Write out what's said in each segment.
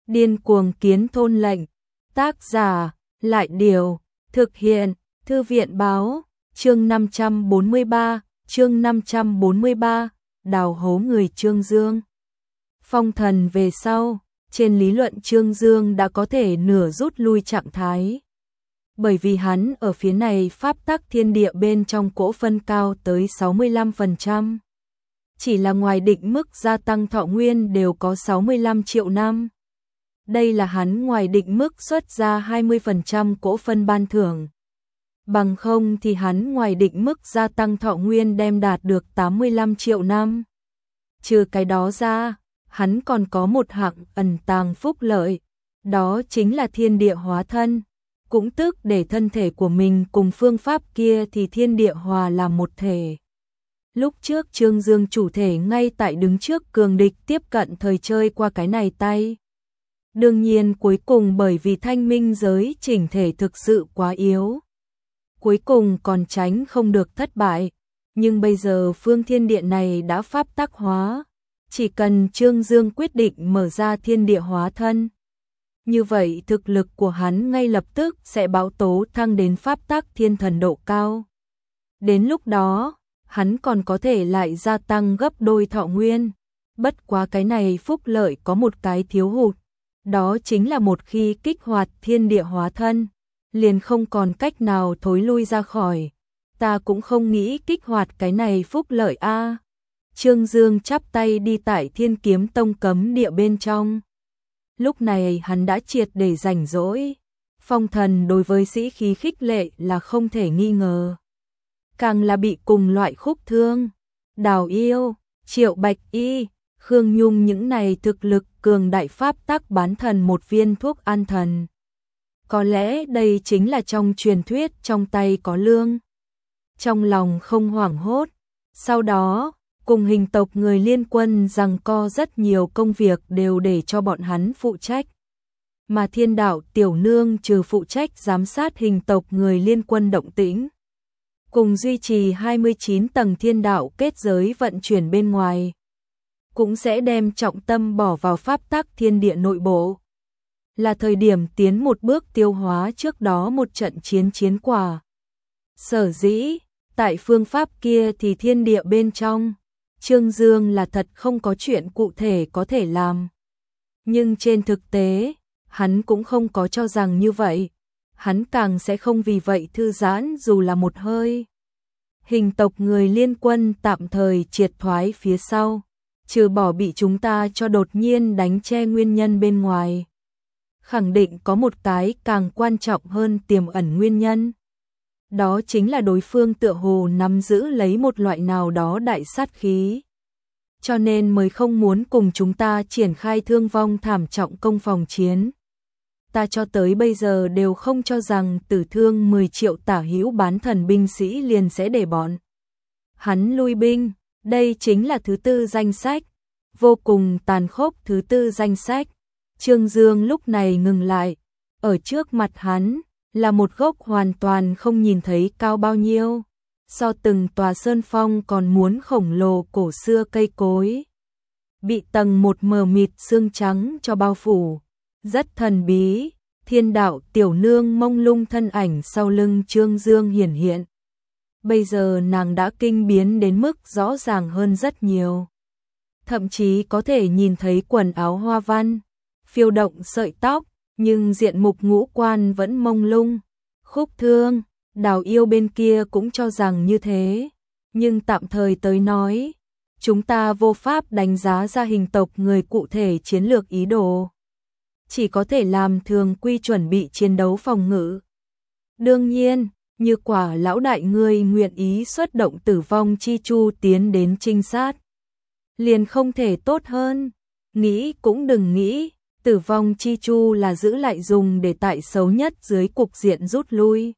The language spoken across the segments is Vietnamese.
Điên cuồng kiến thôn lệnh. Tác giả, Lại Điều. Thực hiện, Thư viện báo. Chương 543, đào hố người Trương Dương. Phong thần về sau, trên lý luận Trương Dương đã có thể nửa rút lui trạng thái. Bởi vì hắn ở phía này pháp tắc thiên địa bên trong cỗ phân cao tới 65%. Chỉ là ngoài định mức gia tăng thọ nguyên đều có 65 triệu năm. Đây là hắn ngoài định mức xuất ra 20% cỗ phân ban thưởng. Bằng không thì hắn ngoài định mức gia tăng thọ nguyên đem đạt được 85 triệu năm. Trừ cái đó ra, hắn còn có một hạng ẩn tàng phúc lợi, đó chính là thiên địa hóa thân, cũng tức để thân thể của mình cùng phương pháp kia thì thiên địa hòa làm một thể. Lúc trước Trương Dương chủ thể ngay tại đứng trước cường địch tiếp cận thời chơi qua cái này tay. Đương nhiên cuối cùng bởi vì thanh minh giới chỉnh thể thực sự quá yếu, cuối cùng còn tránh không được thất bại, nhưng bây giờ phương thiên địa này đã pháp tắc hóa, chỉ cần Trương Dương quyết định mở ra thiên địa hóa thân. Như vậy thực lực của hắn ngay lập tức sẽ báo tố thăng đến pháp tắc thiên thần độ cao. Đến lúc đó, hắn còn có thể lại gia tăng gấp đôi thọ nguyên. Bất quá cái này phúc lợi có một cái thiếu hụt, đó chính là một khi kích hoạt thiên địa hóa thân, liền không còn cách nào thối lui ra khỏi. Ta cũng không nghĩ kích hoạt cái này phúc lợi a. Trương Dương chắp tay đi tại Thiên Kiếm Tông cấm địa bên trong. Lúc này hắn đã triệt để rảnh rỗi. Phong thần đối với sĩ khí khích lệ là không thể nghi ngờ. Càng là bị cùng loại Khúc Thương, Đào Yêu, Triệu Bạch Y, Khương Nhung những này thực lực cường đại pháp tắc bán thần một viên thuốc an thần. Có lẽ đây chính là trong truyền thuyết trong tay có lương. Trong lòng không hoảng hốt. Sau đó, cùng hình tộc người liên quân giằng co rất nhiều công việc đều để cho bọn hắn phụ trách. Mà Thiên Đạo Tiểu Nương trừ phụ trách giám sát hình tộc người liên quân động tĩnh, cùng duy trì 29 tầng thiên đạo kết giới vận chuyển bên ngoài, cũng sẽ đem trọng tâm bỏ vào pháp tắc thiên địa nội bộ. Là thời điểm tiến một bước tiêu hóa trước đó một trận chiến quả. Sở dĩ, tại phương pháp kia thì thiên địa bên trong, Trương Dương là thật không có chuyện cụ thể có thể làm. Nhưng trên thực tế, hắn cũng không có cho rằng như vậy. Hắn càng sẽ không vì vậy thư giãn dù là một hơi. Hình tộc người liên quân tạm thời triệt thoái phía sau, trừ bỏ bị chúng ta cho đột nhiên đánh che nguyên nhân bên ngoài. Khẳng định có một cái càng quan trọng hơn tiềm ẩn nguyên nhân. Đó chính là đối phương tựa hồ nắm giữ lấy một loại nào đó đại sát khí. Cho nên mới không muốn cùng chúng ta triển khai thương vong thảm trọng công phòng chiến. Ta cho tới bây giờ đều không cho rằng tử thương 10 triệu tả hữu bán thần binh sĩ liền sẽ để bọn hắn lui binh. Đây chính là thứ tư danh sách, vô cùng tàn khốc thứ tư danh sách. Trương Dương lúc này ngừng lại, ở trước mặt hắn là một gốc hoàn toàn không nhìn thấy cao bao nhiêu, so từng tòa sơn phong còn muốn khổng lồ cổ xưa cây cối, bị tầng một mờ mịt sương trắng cho bao phủ, rất thần bí. Thiên Đạo Tiểu Nương mông lung thân ảnh sau lưng Trương Dương hiển hiện. Bây giờ nàng đã kinh biến đến mức rõ ràng hơn rất nhiều. Thậm chí có thể nhìn thấy quần áo hoa văn, phiêu động sợi tóc, nhưng diện mục ngũ quan vẫn mông lung. Khúc Thương, Đào Yêu bên kia cũng cho rằng như thế. Nhưng tạm thời tới nói, chúng ta vô pháp đánh giá ra hình tộc người cụ thể chiến lược ý đồ. Chỉ có thể làm thường quy chuẩn bị chiến đấu phòng ngự. Đương nhiên, như quả lão đại ngươi nguyện ý xuất động tử vong chi chu tiến đến trinh sát, liền không thể tốt hơn. Nghĩ cũng đừng nghĩ, tử vong chi chu là giữ lại dùng để tại xấu nhất dưới cục diện rút lui.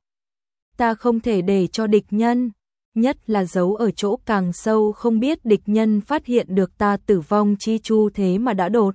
Ta không thể để cho địch nhân, nhất là giấu ở chỗ càng sâu không biết địch nhân phát hiện được ta tử vong chi chu thế mà đã đột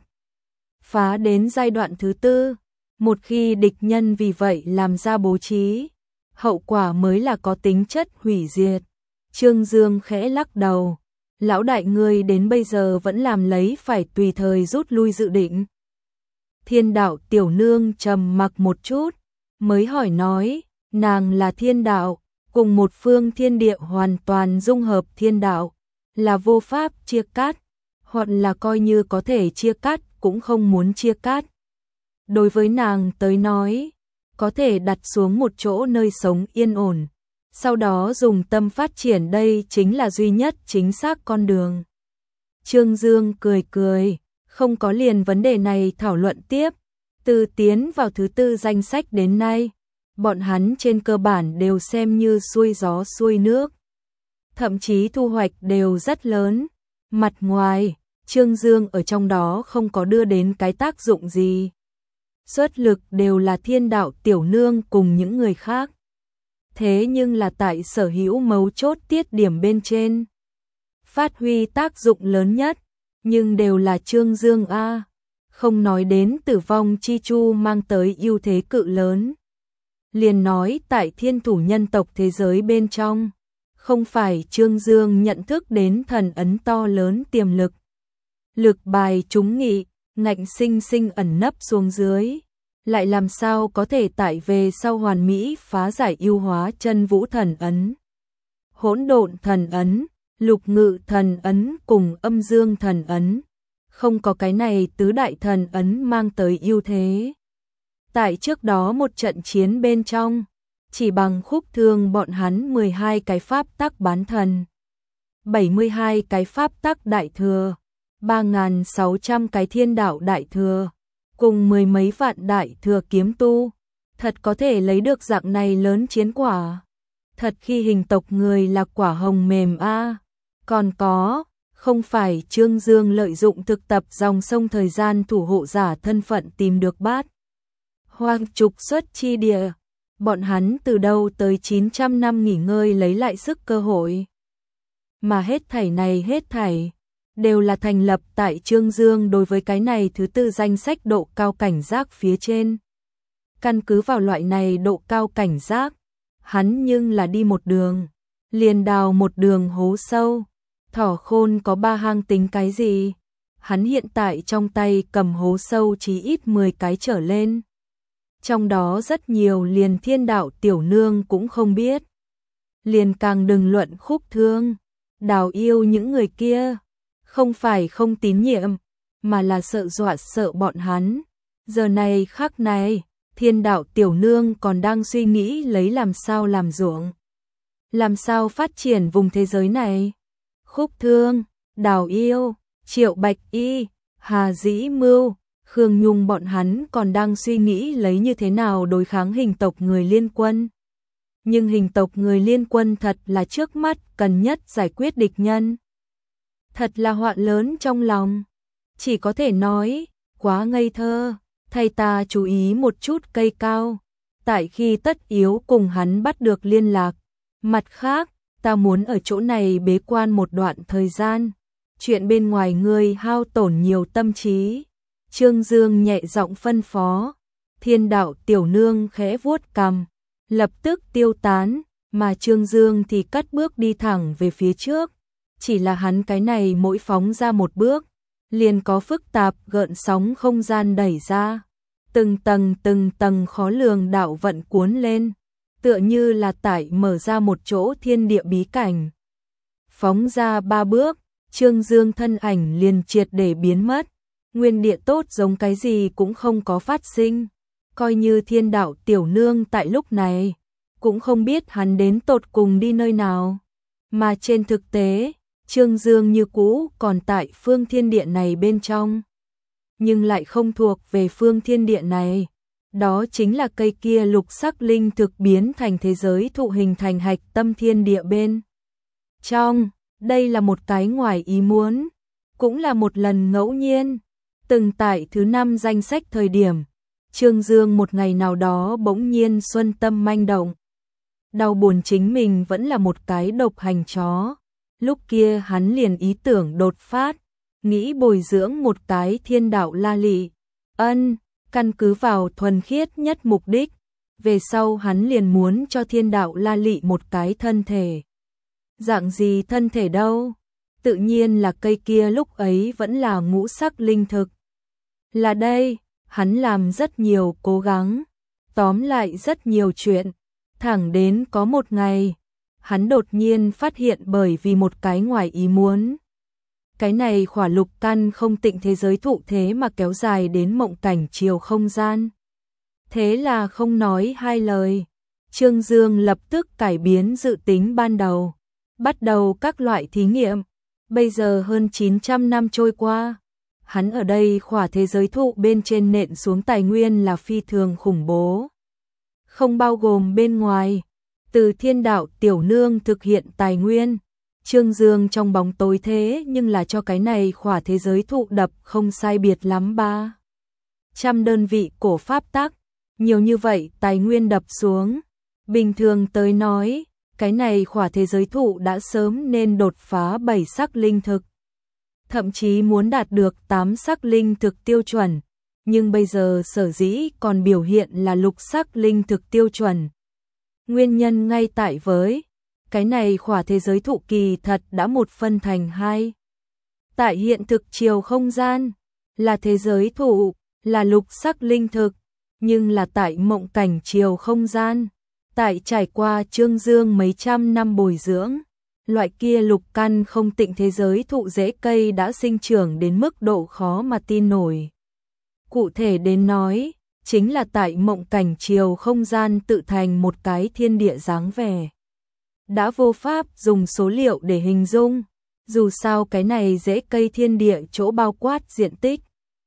phá đến giai đoạn thứ tư. Một khi địch nhân vì vậy làm ra bố trí, hậu quả mới là có tính chất hủy diệt. Trương Dương khẽ lắc đầu. Lão đại ngươi đến bây giờ vẫn làm lấy phải tùy thời rút lui dự định. Thiên đạo tiểu nương trầm mặc một chút, mới hỏi nói, nàng là thiên đạo, cùng một phương thiên địa hoàn toàn dung hợp thiên đạo, là vô pháp chia cắt, hoặc là coi như có thể chia cắt cũng không muốn chia cắt. Đối với nàng tới nói, có thể đặt xuống một chỗ nơi sống yên ổn, sau đó dùng tâm phát triển, đây chính là duy nhất chính xác con đường. Trương Dương cười cười, không có liền vấn đề này thảo luận tiếp. Từ tiến vào thứ 4 danh sách đến nay, bọn hắn trên cơ bản đều xem như xuôi gió xuôi nước. Thậm chí thu hoạch đều rất lớn. Mặt ngoài, Trương Dương ở trong đó không có đưa đến cái tác dụng gì. Xuất lực đều là thiên đạo tiểu nương cùng những người khác. Thế nhưng là tại sở hữu mấu chốt tiết điểm bên trên, phát huy tác dụng lớn nhất, nhưng đều là Trương Dương a. Không nói đến tử vong chi chu mang tới ưu thế cự lớn. Liền nói tại thiên thủ nhân tộc thế giới bên trong, không phải Trương Dương nhận thức đến thần ấn to lớn tiềm lực. Lực bài trúng nghị, ngạnh sinh sinh ẩn nấp xuống dưới, lại làm sao có thể tại về sau hoàn mỹ phá giải yêu hóa chân vũ thần ấn, hỗn độn thần ấn, lục ngự thần ấn cùng âm dương thần ấn. Không có cái này tứ đại thần ấn mang tới ưu thế. Tại trước đó một trận chiến bên trong, chỉ bằng khúc thương bọn hắn 12 cái pháp tắc bán thần, 72 cái pháp tắc đại thừa, 3.600 cái thiên đạo đại thừa, cùng mười mấy vạn đại thừa kiếm tu, thật có thể lấy được dạng này lớn chiến quả. Thật khi hình tộc người là quả hồng mềm a. Còn có, không phải Trương Dương lợi dụng thực tập dòng sông thời gian thủ hộ giả thân phận tìm được bát hoang trục xuất chi địa, bọn hắn từ đâu tới 900 năm nghỉ ngơi lấy lại sức cơ hội. Mà hết thảy này hết thảy, đều là thành lập tại Trương Dương đối với cái này thứ 4 danh sách độ cao cảnh giác phía trên. Căn cứ vào loại này độ cao cảnh giác, hắn nhưng là đi một đường, liền đào một đường hố sâu. Thỏ khôn có 3 hang tính cái gì? Hắn hiện tại trong tay cầm hố sâu chí ít 10 cái trở lên. Trong đó rất nhiều liền thiên đạo tiểu nương cũng không biết. Liền càng đừng luận khúc thương, đào yêu những người kia. Không phải không tín nhiệm, mà là sợ dọa sợ bọn hắn. Giờ này khắc này, thiên đạo tiểu nương còn đang suy nghĩ lấy làm sao làm ruộng. Làm sao phát triển vùng thế giới này. Khúc thương, đào yêu, Triệu Bạch Y, Hà Dĩ Mưu, Khương Nhung bọn hắn còn đang suy nghĩ lấy như thế nào đối kháng hình tộc người liên quân. Nhưng hình tộc người liên quân thật là trước mắt cần nhất giải quyết địch nhân. Thật là họa lớn trong lòng. Chỉ có thể nói, quá ngây thơ, thay ta chú ý một chút cây cao. Tại khi tất yếu cùng hắn bắt được liên lạc. Mặt khác, ta muốn ở chỗ này bế quan một đoạn thời gian. Chuyện bên ngoài ngươi hao tổn nhiều tâm trí. Trương Dương nhẹ giọng phân phó. Thiên đạo tiểu nương khẽ vuốt cằm, lập tức tiêu tán, mà Trương Dương thì cất bước đi thẳng về phía trước. Chỉ là hắn cái này mỗi phóng ra một bước, liền có phức tạp gợn sóng không gian đẩy ra. Từng tầng khó lường đạo vận cuốn lên, tựa như là tại mở ra một chỗ thiên địa bí cảnh. Phóng ra 3 bước, Trương Dương thân ảnh liền triệt để biến mất, nguyên địa tốt giống cái gì cũng không có phát sinh. Coi như thiên đạo tiểu nương tại lúc này, cũng không biết hắn đến tột cùng đi nơi nào. Mà trên thực tế, Trương Dương như cũ còn tại phương thiên địa này bên trong. Nhưng lại không thuộc về phương thiên địa này. Đó chính là cây kia lục sắc linh thực biến thành thế giới thụ hình thành hạch tâm thiên địa bên trong. Đây là một cái ngoài ý muốn, cũng là một lần ngẫu nhiên. Từng tại thứ 5 danh sách thời điểm, Trương Dương một ngày nào đó bỗng nhiên xuân tâm manh động. Đau buồn chính mình vẫn là một cái độc hành chó. Lúc kia hắn liền ý tưởng đột phát, nghĩ bồi dưỡng một cái thiên đạo la lị. Căn cứ vào thuần khiết nhất mục đích, về sau hắn liền muốn cho thiên đạo la lị một cái thân thể. Dạng gì thân thể đâu? Tự nhiên là cây kia lúc ấy vẫn là ngũ sắc linh thực. Là đây, hắn làm rất nhiều cố gắng, tóm lại rất nhiều chuyện, thẳng đến có một ngày, hắn đột nhiên phát hiện bởi vì một cái ngoài ý muốn. Cái này khỏa lục căn không tịnh thế giới thụ thế mà kéo dài đến mộng cảnh chiều không gian. Thế là không nói hai lời, Trương Dương lập tức cải biến dự tính ban đầu, bắt đầu các loại thí nghiệm. Bây giờ hơn 900 năm trôi qua, hắn ở đây khỏa thế giới thụ bên trên nện xuống tài nguyên là phi thường khủng bố. Không bao gồm bên ngoài, từ Thiên Đạo Tiểu Nương thực hiện tài nguyên, Trương Dương trong bóng tối thế nhưng là cho cái này khỏa thế giới thụ đập không sai biệt lắm 300 đơn vị cổ pháp tắc, nhiều như vậy tài nguyên đập xuống. Bình thường tới nói, cái này khỏa thế giới thụ đã sớm nên đột phá 7 sắc linh thực. Thậm chí muốn đạt được 8 sắc linh thực tiêu chuẩn, nhưng bây giờ sở dĩ còn biểu hiện là lục sắc linh thực tiêu chuẩn. Nguyên nhân ngay tại với, cái này khỏa thế giới thụ kỳ thật đã một phân thành hai. Tại hiện thực chiều không gian, là thế giới thụ, là lục sắc linh thực, nhưng là tại mộng cảnh chiều không gian, tại trải qua Trương Dương mấy trăm năm bồi dưỡng, loại kia lục căn không tịnh thế giới thụ rễ cây đã sinh trưởng đến mức độ khó mà tin nổi. Cụ thể đến nói, chính là tại mộng cảnh chiều không gian tự thành một cái thiên địa dáng vẻ. Đã vô pháp dùng số liệu để hình dung, dù sao cái này rễ cây thiên địa chỗ bao quát diện tích.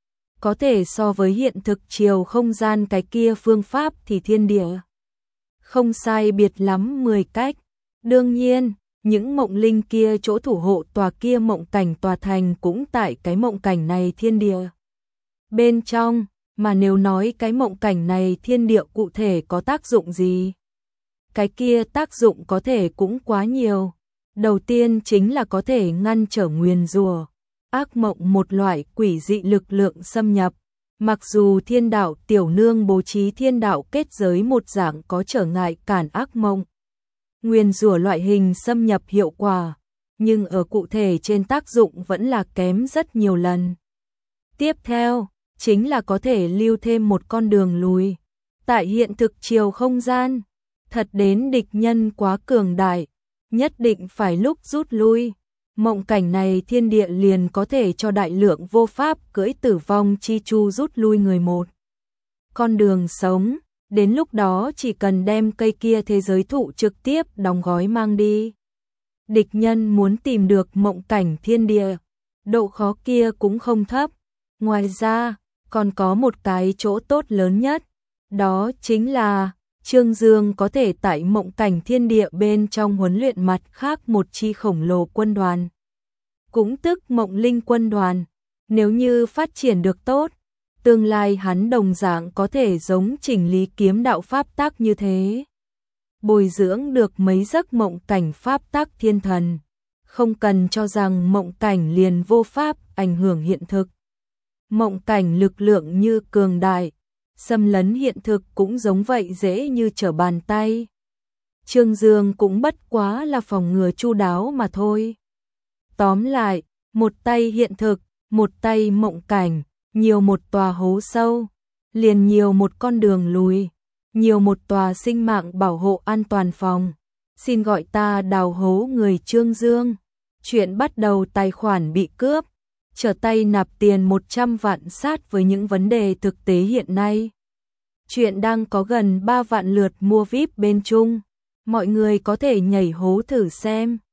Có thể so với hiện thực chiều không gian cái kia phương pháp thì thiên địa không sai biệt lắm 10 cách. Đương nhiên, những mộng linh kia chỗ thủ hộ tòa kia mộng cảnh tòa thành cũng tại cái mộng cảnh này thiên địa bên trong, mà nếu nói cái mộng cảnh này thiên địa cụ thể có tác dụng gì, cái kia tác dụng có thể cũng quá nhiều. Đầu tiên chính là có thể ngăn trở nguyền rủa, ác mộng một loại quỷ dị lực lượng xâm nhập. Mặc dù Thiên Đạo Tiểu Nương bố trí thiên đạo kết giới một dạng có trở ngại cản ác mộng, nguyền rủa loại hình xâm nhập hiệu quả, nhưng ở cụ thể trên tác dụng vẫn là kém rất nhiều lần. Tiếp theo, chính là có thể lưu thêm một con đường lùi. Tại hiện thực chiều không gian, thật đến địch nhân quá cường đại, nhất định phải lúc rút lui. Mộng cảnh này thiên địa liền có thể cho đại lượng vô pháp cưỡi tử vong chi chu rút lui người một con đường sống, đến lúc đó chỉ cần đem cây kia thế giới thụ trực tiếp đóng gói mang đi. Địch nhân muốn tìm được mộng cảnh thiên địa, độ khó kia cũng không thấp. Ngoài ra, còn có một cái chỗ tốt lớn nhất, đó chính là Trương Dương có thể tại mộng cảnh thiên địa bên trong huấn luyện mặt khác một chi khổng lồ quân đoàn, cũng tức mộng linh quân đoàn. Nếu như phát triển được tốt, tương lai hắn đồng dạng có thể giống Trình Lý kiếm đạo pháp tắc như thế, bồi dưỡng được mấy giấc mộng cảnh pháp tắc thiên thần, không cần cho rằng mộng cảnh liền vô pháp ảnh hưởng hiện thực. Mộng cảnh lực lượng như cường đại, xâm lấn hiện thực cũng giống vậy dễ như trở bàn tay. Trương Dương cũng bất quá là phòng ngừa chu đáo mà thôi. Tóm lại, một tay hiện thực, một tay mộng cảnh, nhiều một tòa hố sâu, liền nhiều một con đường lùi, nhiều một tòa sinh mạng bảo hộ an toàn phòng. Xin gọi ta đào hố người Trương Dương. Chuyện bắt đầu tài khoản bị cướp, trở tay nạp tiền 100 vạn sát với những vấn đề thực tế hiện nay. Chuyện đang có gần 3 vạn lượt mua VIP bên Trung, mọi người có thể nhảy hố thử xem.